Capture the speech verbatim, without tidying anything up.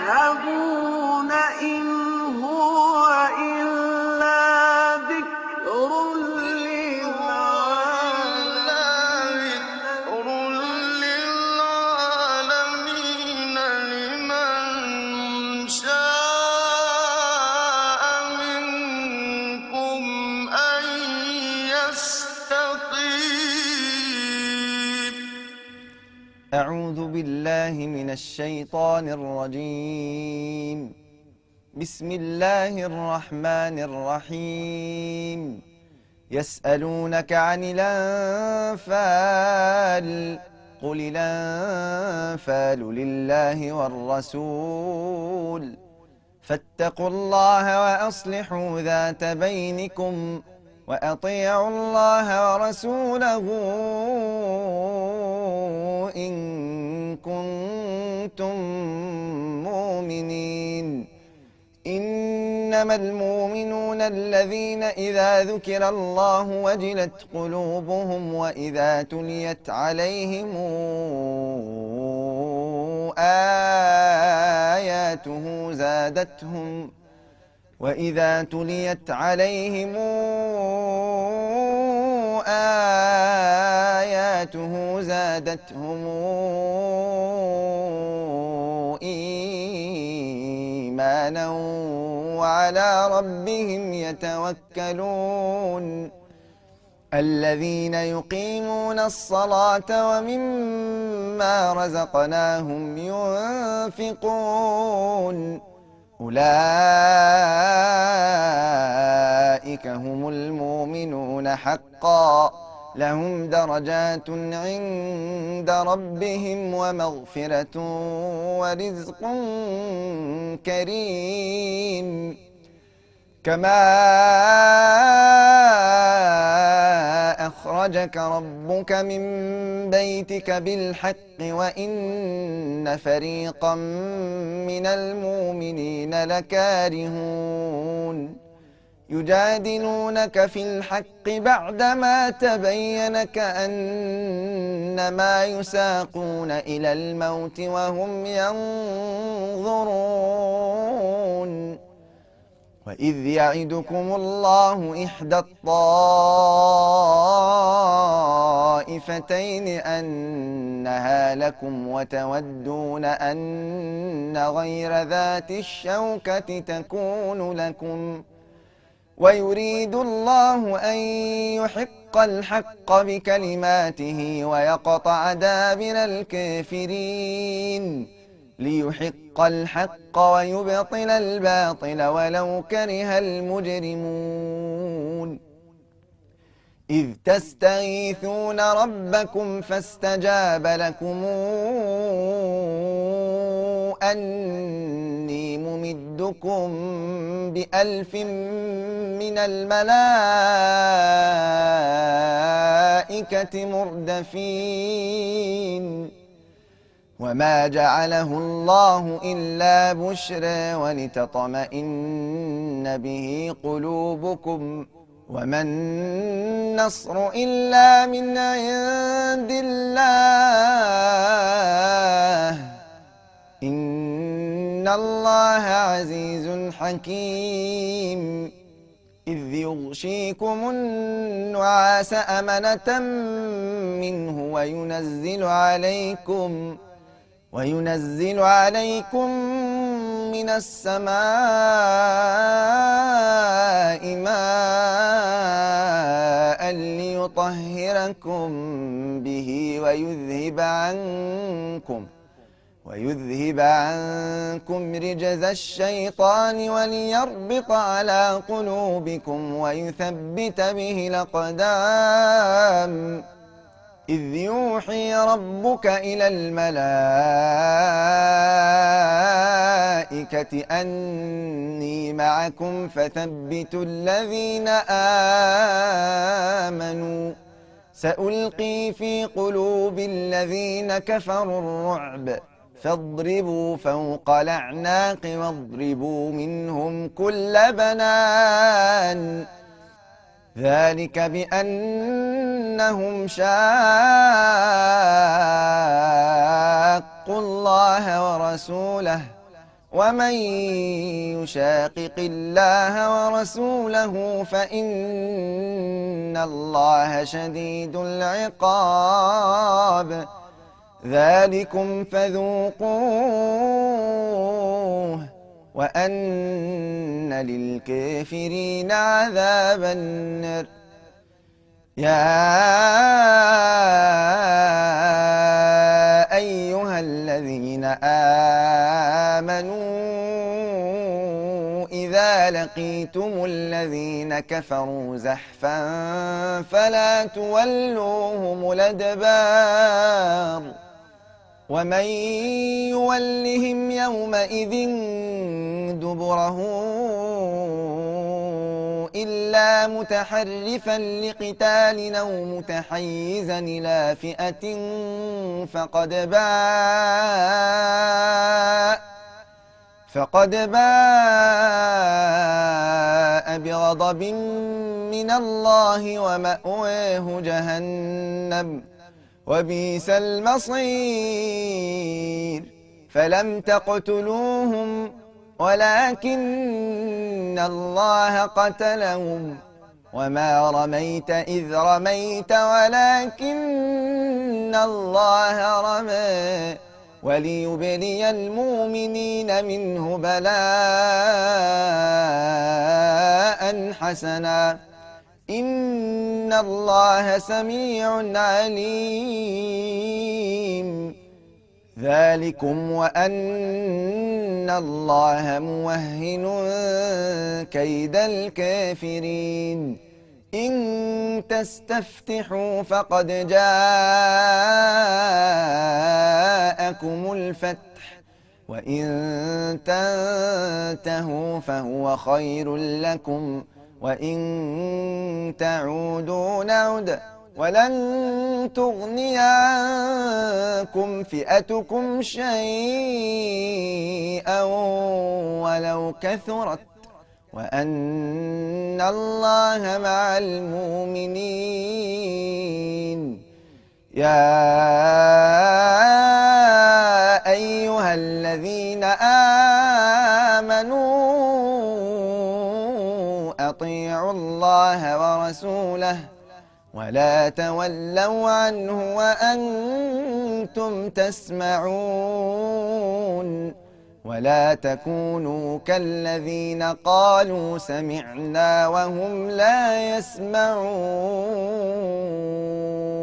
تَذْهَبُونَ إِنْ هُوَ إِلَّا ذِكْرٌ لِّلْعَالَمِينَ لِمَن شَاءَ مِنكُمْ أَن يَسْتَقِيمَ. أعوذ بالله من الشيطان الرجيم. بسم الله الرحمن الرحيم. يسألونك عن الأنفال قل الأنفال لله والرسول فاتقوا الله وأصلحوا ذات بينكم وأطيعوا الله ورسوله إن كنتم مؤمنين. إنما المؤمنون الذين إذا ذكر الله وجلت قلوبهم وإذا تليت عليهم آياته زادتهم وإذا تليت عليهم آياته زادتهم إيمانا وعلى ربهم يتوكلون. الذين يقيمون الصلاة ومما رزقناهم ينفقون أولئك هم المؤمنون حقا لهم درجات عند ربهم ومغفرة ورزق كريم. كما أخرجك ربك من بيتك بالحق وإن فريقا من المؤمنين لكارهون يجادلونك في الحق بعدما تبين كأنما يساقون إلى الموت وهم ينظرون. وإذ يعدكم الله إحدى الطائفتين أنها لكم وتودون أن غير ذات الشوكة تكون لكم ويريد الله أن يحق الحق بكلماته ويقطع دابر الكافرين ليحق الحق ويبطل الباطل ولو كره المجرمون. إذ تستغيثون ربكم فاستجاب لكم أني ممدكم بألف من الملائكة مردفين. وما جعله الله إلا بشرى ولتطمئن به قلوبكم وما النصر إلا من عند الله إن الله عزيز حكيم. إذ يغشيكم النعاس أمنة منه وينزل عليكم وينزل عليكم من السماء ماء ليطهركم به ويذهب عنكم ويذهب عنكم رجز الشيطان وليربط على قلوبكم ويثبت به الأقدام. إذ يوحي ربك إلى الملائكة أني معكم فثبتوا الذين آمنوا سألقي في قلوب الذين كفروا الرعب فاضربوا فوق الأعناق واضربوا منهم كل بنان ذلك بأنهم شاقوا الله ورسوله ومن يشاقق الله ورسوله فإن الله شديد العقاب ذلكم فذوقوه وأن للكافرين عذاب النار يا أيها الذين آمنوا إذا لقيتم الذين كفروا زحفا فلا تولوهم الأدبار ومن يولهم يومئذ دبره إلا متحرفا لقتال أو متحيزا إلى فئة فقد باء فقد باء بغضب من الله ومأواه جهنم وبئس المصير فلم تقتلوهم ولكن الله قتلهم وما رميت إذ رميت ولكن الله رمى وليبلي المؤمنين منه بلاء حسنا إن الله سميع عليم ذلكم وأن الله موهن كيد الكافرين إن تستفتحوا فقد جاءكم الفتح وإن تنتهوا فهو خير لكم وإن تعودوا نعد ولن تغني عنكم فئتكم شيئا ولو كثرت وأن الله مع المؤمنين يا أيها الذين آمنوا أطيعوا الله ورسوله ولا تولوا عنه وأنتم تسمعون ولا تكونوا كالذين قالوا سمعنا وهم لا يسمعون